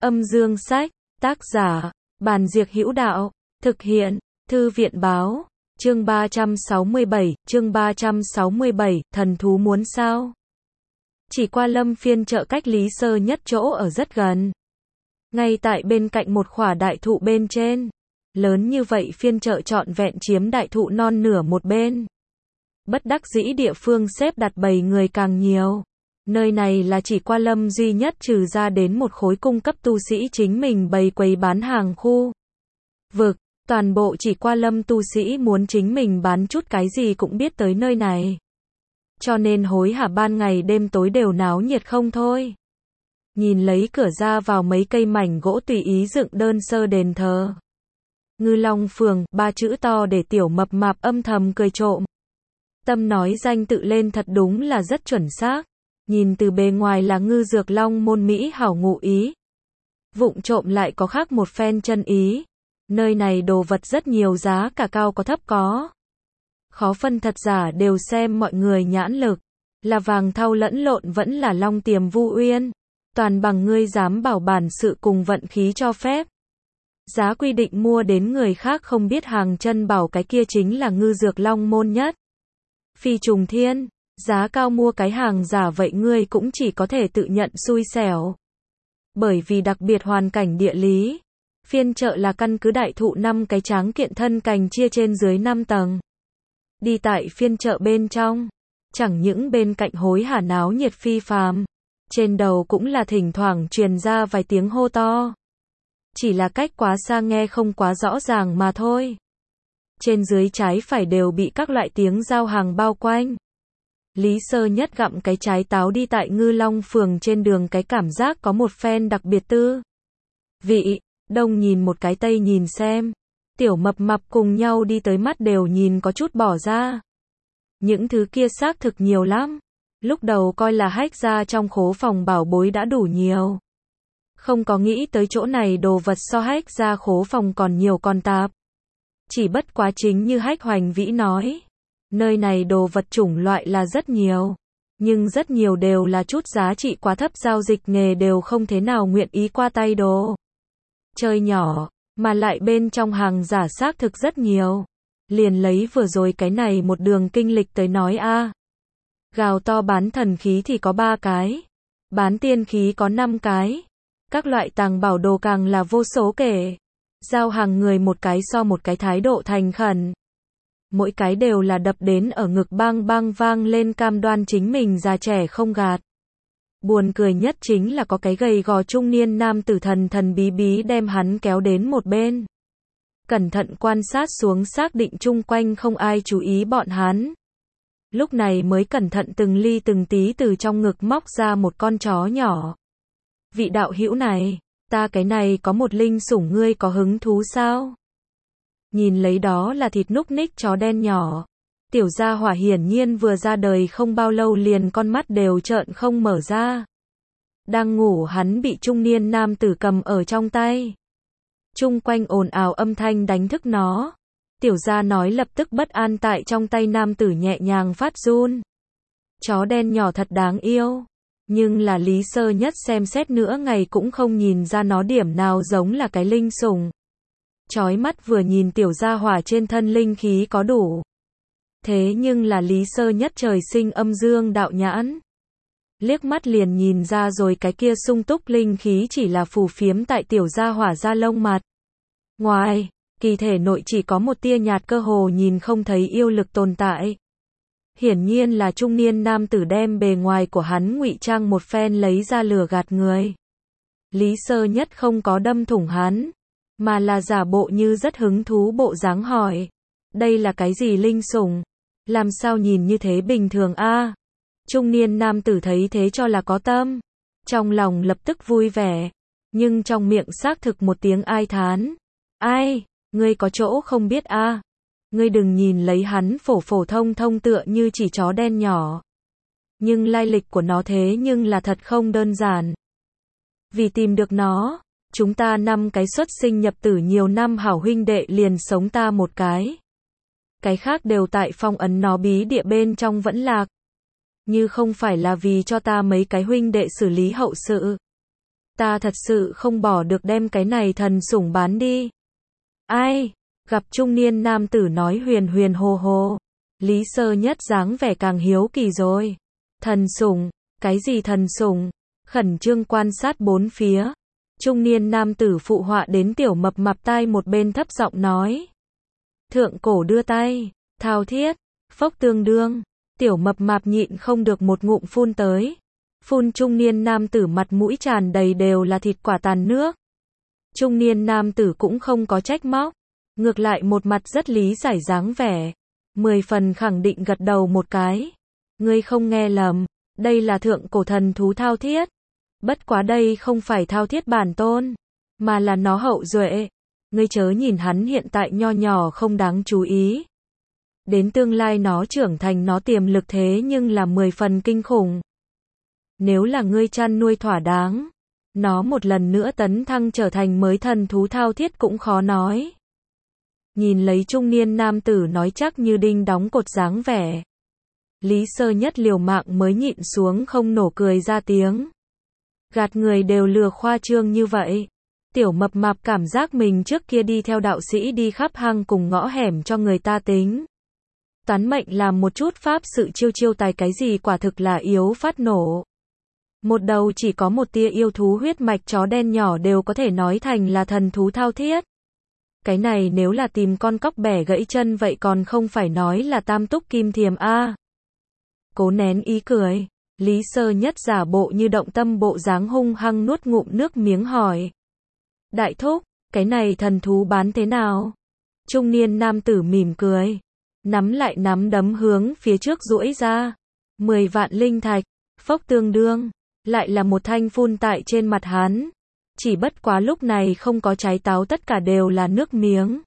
Âm dương sách, tác giả, Bàn Diệc Hữu Đạo, thực hiện, Thư viện báo, chương 367, thần thú muốn sao? Chỉ qua Lâm Phiên chợ cách Lý Sơ Nhất chỗ ở rất gần. Ngay tại bên cạnh một khỏa đại thụ bên trên. Lớn như vậy phiên chợ trọn vẹn chiếm đại thụ non nửa một bên. Bất đắc dĩ địa phương xếp đặt bầy người càng nhiều. Nơi này là chỉ qua Lâm duy nhất trừ ra đến một khối cung cấp tu sĩ chính mình bày quầy bán hàng khu vực. Toàn bộ chỉ qua Lâm tu sĩ muốn chính mình bán chút cái gì cũng biết tới nơi này. Cho nên hối hả ban ngày đêm tối đều náo nhiệt không thôi. Nhìn lấy cửa ra vào mấy cây mảnh gỗ tùy ý dựng đơn sơ đền thờ. Ngư Long Phường, 3 chữ to để tiểu mập mạp âm thầm cười trộm. Tâm nói danh tự lên thật đúng là rất chuẩn xác. Nhìn từ bề ngoài là Ngư Dược Long môn Mỹ hảo ngụ ý. Vụng trộm lại có khác một phen chân ý. Nơi này đồ vật rất nhiều, giá cả cao có thấp có. Khó phân thật giả đều xem mọi người nhãn lực. Là vàng thau lẫn lộn vẫn là long tiềm vu uyên. Toàn bằng ngươi dám bảo bản sự cùng vận khí cho phép. Giá quy định mua đến người khác không biết hàng chân bảo cái kia chính là Ngư Dược Long môn nhất. Phi trùng thiên, giá cao mua cái hàng giả vậy ngươi cũng chỉ có thể tự nhận xui xẻo. Bởi vì đặc biệt hoàn cảnh địa lý, phiên chợ là căn cứ đại thụ 5 cái tráng kiện thân cành chia trên dưới 5 tầng. Đi tại phiên chợ bên trong, chẳng những bên cạnh hối hả náo nhiệt phi phàm, trên đầu cũng là thỉnh thoảng truyền ra vài tiếng hô to. Chỉ là cách quá xa nghe không quá rõ ràng mà thôi. Trên dưới trái phải đều bị các loại tiếng giao hàng bao quanh. Lý Sơ Nhất gặm cái trái táo đi tại Ngư Long Phường trên đường, cái cảm giác có một phen đặc biệt tư vị. Đông nhìn một cái tây nhìn xem. Tiểu mập mập cùng nhau đi tới, mắt đều nhìn có chút bỏ ra. Những thứ kia xác thực nhiều lắm. Lúc đầu coi là hách ra trong khố phòng bảo bối đã đủ nhiều. Không có nghĩ tới chỗ này đồ vật so hách ra khố phòng còn nhiều còn tạp. Chỉ bất quá chính như Hách Hoành Vĩ nói. Nơi này đồ vật chủng loại là rất nhiều. Nhưng rất nhiều đều là chút giá trị quá thấp, giao dịch nghề đều không thế nào nguyện ý qua tay đồ chơi nhỏ. Mà lại bên trong hàng giả xác thực rất nhiều. Liền lấy vừa rồi cái này một đường kinh lịch tới nói a. Gào to bán thần khí thì có 3 cái. Bán tiên khí có 5 cái. Các loại tàng bảo đồ càng là vô số kể. Giao hàng người một cái so một cái thái độ thành khẩn. Mỗi cái đều là đập đến ở ngực bang bang vang lên, cam đoan chính mình già trẻ không gạt. Buồn cười nhất chính là có cái gầy gò trung niên nam tử thần thần bí bí đem hắn kéo đến một bên. Cẩn thận quan sát xuống xác định chung quanh không ai chú ý bọn hắn. Lúc này mới cẩn thận từng ly từng tí từ trong ngực móc ra một con chó nhỏ. Vị đạo hữu này, ta cái này có một linh sủng, ngươi có hứng thú sao? Nhìn lấy đó là thịt núc ních chó đen nhỏ. Tiểu gia hỏa hiển nhiên vừa ra đời không bao lâu liền con mắt đều trợn không mở ra. Đang ngủ hắn bị trung niên nam tử cầm ở trong tay. Chung quanh ồn ào âm thanh đánh thức nó. Tiểu gia nói lập tức bất an tại trong tay nam tử nhẹ nhàng phát run. Chó đen nhỏ thật đáng yêu. Nhưng là Lý Sơ Nhất xem xét nữa ngày cũng không nhìn ra nó điểm nào giống là cái linh sủng. Chói mắt vừa nhìn tiểu gia hỏa trên thân linh khí có đủ. Thế nhưng là Lý Sơ Nhất trời sinh âm dương đạo nhãn. Liếc mắt liền nhìn ra rồi cái kia sung túc linh khí chỉ là phù phiếm tại tiểu gia hỏa da lông mặt. Ngoài, kỳ thể nội chỉ có một tia nhạt cơ hồ nhìn không thấy yêu lực tồn tại. Hiển nhiên là trung niên nam tử đem bề ngoài của hắn ngụy trang một phen lấy ra lừa gạt người. Lý Sơ Nhất không có đâm thủng hắn, mà là giả bộ như rất hứng thú bộ dáng hỏi. Đây là cái gì linh sủng? Làm sao nhìn như thế bình thường a? Trung niên nam tử thấy thế cho là có tâm. Trong lòng lập tức vui vẻ. Nhưng trong miệng xác thực một tiếng ai thán. Ai, ngươi có chỗ không biết a? Ngươi đừng nhìn lấy hắn phổ phổ thông thông tựa như chỉ chó đen nhỏ. Nhưng lai lịch của nó thế nhưng là thật không đơn giản. Vì tìm được nó, chúng ta 5 cái xuất sinh nhập tử nhiều năm hảo huynh đệ liền sống ta một cái. Cái khác đều tại phong ấn nó bí địa bên trong vẫn lạc. Như không phải là vì cho ta mấy cái huynh đệ xử lý hậu sự. Ta thật sự không bỏ được đem cái này thần sủng bán đi. Ai? Gặp trung niên nam tử nói huyền huyền hồ hồ. Lý Sơ Nhất dáng vẻ càng hiếu kỳ rồi. Thần sủng? Cái gì thần sủng? Khẩn trương quan sát bốn phía. Trung niên nam tử phụ họa đến tiểu mập mạp tai một bên thấp giọng nói. Thượng cổ đưa tay, thao thiết, phốc tương đương. Tiểu mập mạp nhịn không được một ngụm phun tới. Phun trung niên nam tử mặt mũi tràn đầy đều là thịt quả tàn nước. Trung niên nam tử cũng không có trách móc. Ngược lại một mặt rất lý giải dáng vẻ. 10 phần khẳng định gật đầu một cái. Ngươi không nghe lầm, đây là thượng cổ thần thú thao thiết. Bất quá đây không phải thao thiết bản tôn, mà là nó hậu duệ. Ngươi chớ nhìn hắn hiện tại nho nhỏ không đáng chú ý. Đến tương lai nó trưởng thành nó tiềm lực thế nhưng là 10 phần kinh khủng. Nếu là ngươi chăn nuôi thỏa đáng, nó một lần nữa tấn thăng trở thành mới thần thú thao thiết cũng khó nói. Nhìn lấy trung niên nam tử nói chắc như đinh đóng cột dáng vẻ. Lý Sơ Nhất liều mạng mới nhịn xuống không nổ cười ra tiếng. Gạt người đều lừa khoa trương như vậy. Tiểu mập mạp cảm giác mình trước kia đi theo đạo sĩ đi khắp hang cùng ngõ hẻm cho người ta tính. Toán mệnh làm một chút pháp sự chiêu chiêu tài cái gì quả thực là yếu phát nổ. Một đầu chỉ có một tia yêu thú huyết mạch chó đen nhỏ đều có thể nói thành là thần thú thao thiết. Cái này nếu là tìm con cóc bẻ gãy chân vậy còn không phải nói là tam túc kim thiềm a. Cố nén ý cười, Lý Sơ Nhất giả bộ như động tâm bộ dáng hung hăng nuốt ngụm nước miếng hỏi. Đại thúc, cái này thần thú bán thế nào? Trung niên nam tử mỉm cười, nắm lại nắm đấm hướng phía trước duỗi ra. 10 vạn linh thạch, phốc tương đương, lại là một thanh phun tại trên mặt hắn. Chỉ bất quá lúc này không có trái táo tất cả đều là nước miếng.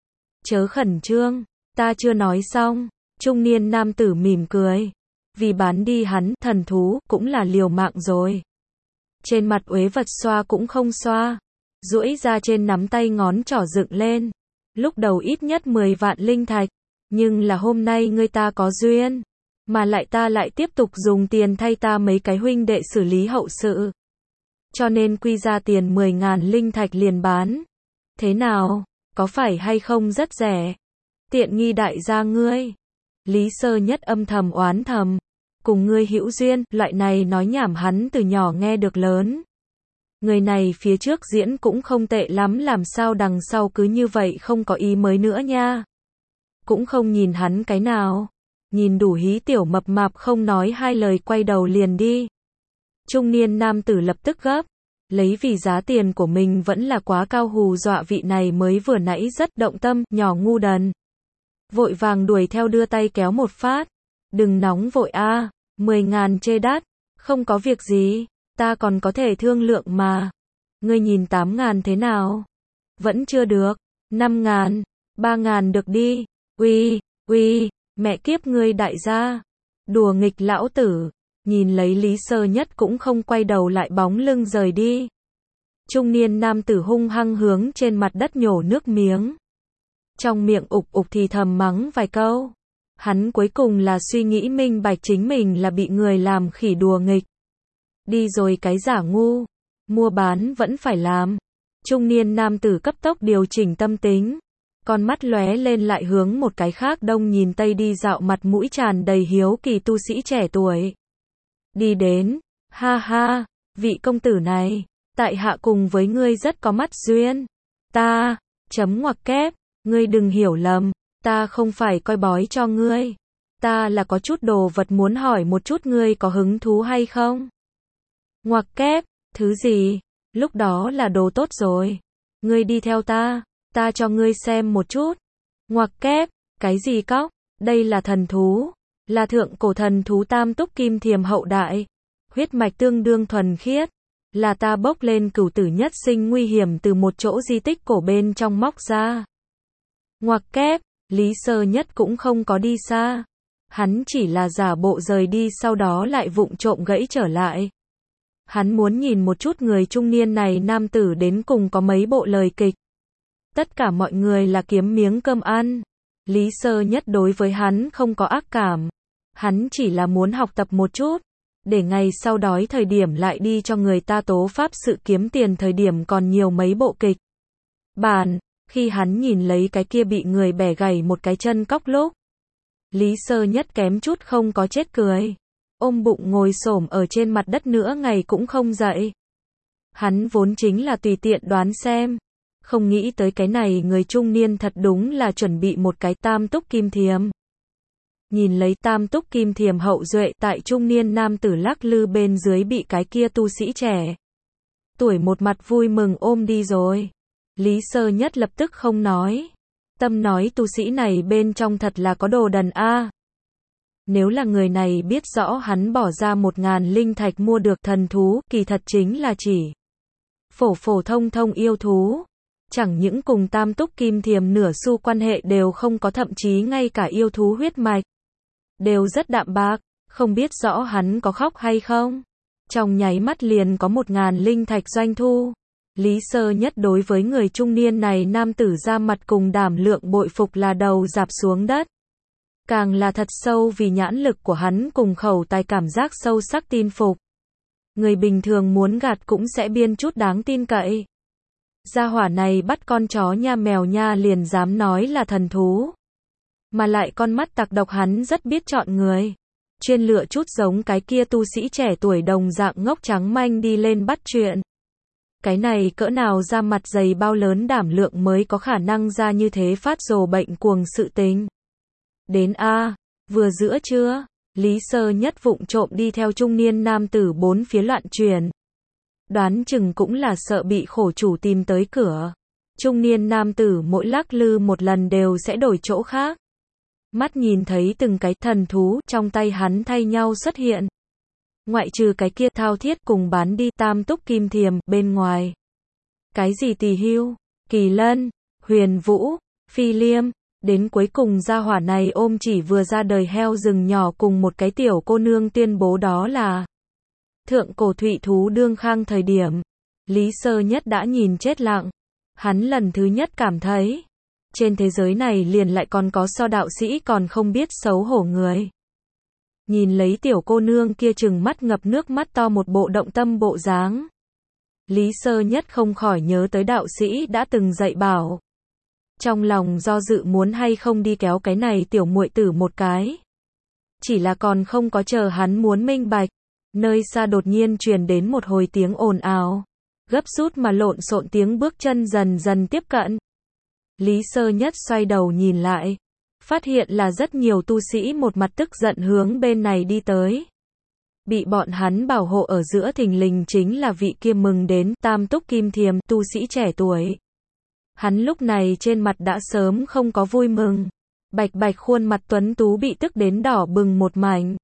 Chớ khẩn trương, ta chưa nói xong. Trung niên nam tử mỉm cười. Vì bán đi hắn, thần thú, cũng là liều mạng rồi. Trên mặt uế vật xoa cũng không xoa. Duỗi ra trên nắm tay ngón trỏ dựng lên. Lúc đầu ít nhất 10 vạn linh thạch. Nhưng là hôm nay ngươi ta có duyên. Mà lại ta lại tiếp tục dùng tiền thay ta mấy cái huynh đệ xử lý hậu sự. Cho nên quy ra tiền 10.000 linh thạch liền bán. Thế nào, có phải hay không rất rẻ? Tiện nghi đại gia ngươi. Lý Sơ Nhất âm thầm oán thầm. Cùng ngươi hữu duyên, loại này nói nhảm hắn từ nhỏ nghe được lớn. Người này phía trước diễn cũng không tệ lắm làm sao đằng sau cứ như vậy không có ý mới nữa nha. Cũng không nhìn hắn cái nào. Nhìn đủ hí tiểu mập mạp không nói hai lời quay đầu liền đi. Trung niên nam tử lập tức gấp. Lấy vì giá tiền của mình vẫn là quá cao hù dọa vị này mới vừa nãy rất động tâm, nhỏ ngu đần. Vội vàng đuổi theo đưa tay kéo một phát. Đừng nóng vội a, 10.000 chê đắt. Không có việc gì, ta còn có thể thương lượng mà. Ngươi nhìn 8.000 thế nào? Vẫn chưa được. 5.000, 3.000 được đi. Uy, mẹ kiếp ngươi đại gia. Đùa nghịch lão tử. Nhìn lấy Lý Sơ Nhất cũng không quay đầu lại bóng lưng rời đi. Trung niên nam tử hung hăng hướng trên mặt đất nhổ nước miếng. Trong miệng ục ục thì thầm mắng vài câu. Hắn cuối cùng là suy nghĩ minh bạch chính mình là bị người làm khỉ đùa nghịch. Đi rồi cái giả ngu. Mua bán vẫn phải làm. Trung niên nam tử cấp tốc điều chỉnh tâm tính. Con mắt lóe lên lại hướng một cái khác đông nhìn tây đi dạo mặt mũi tràn đầy hiếu kỳ tu sĩ trẻ tuổi. Đi đến, ha ha, vị công tử này, tại hạ cùng với ngươi rất có mắt duyên. Ta, chấm ngoặc kép, ngươi đừng hiểu lầm, ta không phải coi bói cho ngươi. Ta là có chút đồ vật muốn hỏi một chút ngươi có hứng thú hay không? Ngoặc kép, thứ gì? Lúc đó là đồ tốt rồi. Ngươi đi theo ta cho ngươi xem một chút. Ngoặc kép, cái gì cóc? Đây là thần thú. Là thượng cổ thần thú tam túc kim thiềm hậu đại. Huyết mạch tương đương thuần khiết. Là ta bốc lên cửu tử nhất sinh nguy hiểm từ một chỗ di tích cổ bên trong móc ra. Ngoặc kép, Lý Sơ Nhất cũng không có đi xa. Hắn chỉ là giả bộ rời đi sau đó lại vụng trộm gãy trở lại. Hắn muốn nhìn một chút người trung niên này nam tử đến cùng có mấy bộ lời kịch. Tất cả mọi người là kiếm miếng cơm ăn. Lý Sơ Nhất đối với hắn không có ác cảm. Hắn chỉ là muốn học tập một chút. để ngày sau đói thời điểm lại đi cho người ta tố pháp sự kiếm tiền thời điểm còn nhiều mấy bộ kịch bản. Khi hắn nhìn lấy cái kia bị người bẻ gãy một cái chân cóc lúc, Lý Sơ Nhất kém chút không có chết cười. Ôm bụng ngồi xổm ở trên mặt đất nữa ngày cũng không dậy. Hắn vốn chính là tùy tiện đoán xem. Không nghĩ tới cái này người trung niên thật đúng là chuẩn bị một cái tam túc kim thiềm. Nhìn lấy tam túc kim thiềm hậu duệ tại trung niên nam tử lắc lư bên dưới bị cái kia tu sĩ trẻ tuổi một mặt vui mừng ôm đi rồi. Lý Sơ Nhất lập tức không nói. Tâm nói tu sĩ này bên trong thật là có đồ đần a. Nếu là người này biết rõ hắn bỏ ra 1000 linh thạch mua được thần thú, kỳ thật chính là chỉ phổ thông yêu thú. Chẳng những cùng tam túc kim thiềm nửa xu quan hệ đều không có, thậm chí ngay cả yêu thú huyết mạch đều rất đạm bạc, không biết rõ hắn có khóc hay không. Trong nháy mắt liền có 1000 linh thạch doanh thu. Lý Sơ Nhất đối với người trung niên này nam tử ra mặt cùng đảm lượng bội phục là đầu rạp xuống đất. Càng là thật sâu vì nhãn lực của hắn cùng khẩu tài cảm giác sâu sắc tin phục. Người bình thường muốn gạt cũng sẽ biên chút đáng tin cậy. Gia hỏa này bắt con chó nha mèo nha liền dám nói là thần thú. Mà lại con mắt tặc độc hắn rất biết chọn người. Chuyên lựa chút giống cái kia tu sĩ trẻ tuổi đồng dạng ngốc trắng manh đi lên bắt chuyện. Cái này cỡ nào ra mặt dày bao lớn đảm lượng mới có khả năng ra như thế phát rồ bệnh cuồng sự tình. Đến a, vừa giữa trưa, Lý Sơ Nhất vụng trộm đi theo trung niên nam tử bốn phía loạn truyền. Đoán chừng cũng là sợ bị khổ chủ tìm tới cửa. Trung niên nam tử mỗi lắc lư một lần đều sẽ đổi chỗ khác. Mắt nhìn thấy từng cái thần thú trong tay hắn thay nhau xuất hiện. Ngoại trừ cái kia thao thiết cùng bán đi tam túc kim thiềm bên ngoài. Cái gì tỳ hưu, kỳ lân, huyền vũ, phi liêm, đến cuối cùng gia hỏa này ôm chỉ vừa ra đời heo rừng nhỏ cùng một cái tiểu cô nương tuyên bố đó là thượng cổ thụy thú đương khang thời điểm. Lý Sơ Nhất đã nhìn chết lặng. Hắn lần thứ nhất cảm thấy, trên thế giới này liền lại còn có so đạo sĩ còn không biết xấu hổ người. Nhìn lấy tiểu cô nương kia trừng mắt ngập nước mắt to một bộ động tâm bộ dáng. Lý Sơ Nhất không khỏi nhớ tới đạo sĩ đã từng dạy bảo. Trong lòng do dự muốn hay không đi kéo cái này tiểu muội tử một cái. Chỉ là còn không có chờ hắn muốn minh bạch. Nơi xa đột nhiên truyền đến một hồi tiếng ồn ào. Gấp rút mà lộn xộn tiếng bước chân dần dần tiếp cận. Lý Sơ Nhất xoay đầu nhìn lại. Phát hiện là rất nhiều tu sĩ một mặt tức giận hướng bên này đi tới. Bị bọn hắn bảo hộ ở giữa thình lình chính là vị kia mừng đến tam túc kim thiềm tu sĩ trẻ tuổi. Hắn lúc này trên mặt đã sớm không có vui mừng. Bạch bạch khuôn mặt tuấn tú bị tức đến đỏ bừng một mảnh.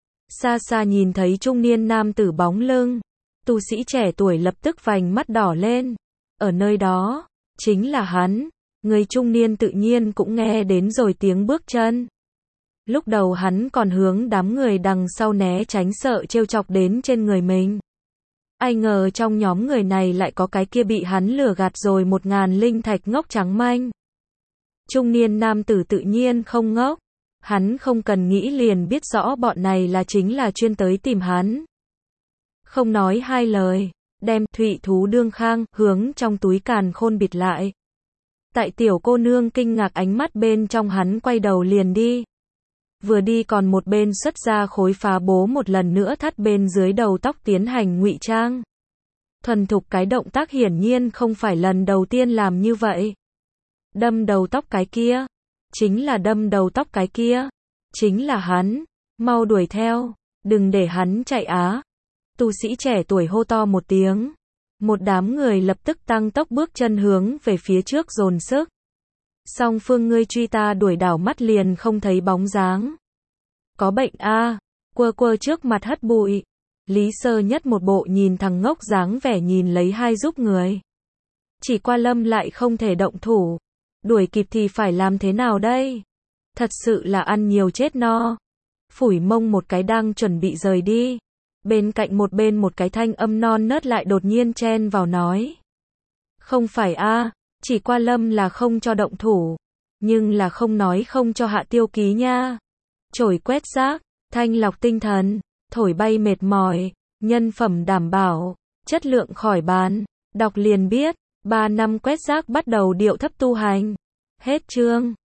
Xa xa nhìn thấy trung niên nam tử bóng lưng. Tu sĩ trẻ tuổi lập tức vành mắt đỏ lên. Ở nơi đó, chính là hắn. Người trung niên tự nhiên cũng nghe đến rồi tiếng bước chân. Lúc đầu hắn còn hướng đám người đằng sau né tránh sợ trêu chọc đến trên người mình. Ai ngờ trong nhóm người này lại có cái kia bị hắn lừa gạt rồi 1000 linh thạch ngốc trắng manh. Trung niên nam tử tự nhiên không ngốc. Hắn không cần nghĩ liền biết rõ bọn này là chính là chuyên tới tìm hắn. Không nói hai lời, đem thụy thú đương khang hướng trong túi càn khôn bịt lại. Tại tiểu cô nương kinh ngạc ánh mắt bên trong hắn quay đầu liền đi. Vừa đi còn một bên xuất ra khối phá bố một lần nữa thắt bên dưới đầu tóc tiến hành ngụy trang. Thuần thục cái động tác hiển nhiên không phải lần đầu tiên làm như vậy. Đâm đầu tóc cái kia. Chính là đâm đầu tóc cái kia. Chính là hắn. Mau đuổi theo. Đừng để hắn chạy á. Tu sĩ trẻ tuổi hô to một tiếng. Một đám người lập tức tăng tốc bước chân hướng về phía trước dồn sức. Song phương ngươi truy ta đuổi đảo mắt liền không thấy bóng dáng. Có bệnh a, quơ quơ trước mặt hất bụi. Lý Sơ Nhất một bộ nhìn thằng ngốc dáng vẻ nhìn lấy hai giúp người. Chỉ qua Lâm lại không thể động thủ. Đuổi kịp thì phải làm thế nào đây? Thật sự là ăn nhiều chết no. Phủi mông một cái đang chuẩn bị rời đi. Bên cạnh một cái thanh âm non nớt lại đột nhiên chen vào nói. Không phải a, chỉ qua Lâm là không cho động thủ. Nhưng là không nói không cho hạ tiêu ký nha. Chổi quét rác, thanh lọc tinh thần. thổi bay mệt mỏi, nhân phẩm đảm bảo, chất lượng khỏi bàn. Đọc liền biết, 3 năm quét rác bắt đầu điệu thấp tu hành. Hết chương.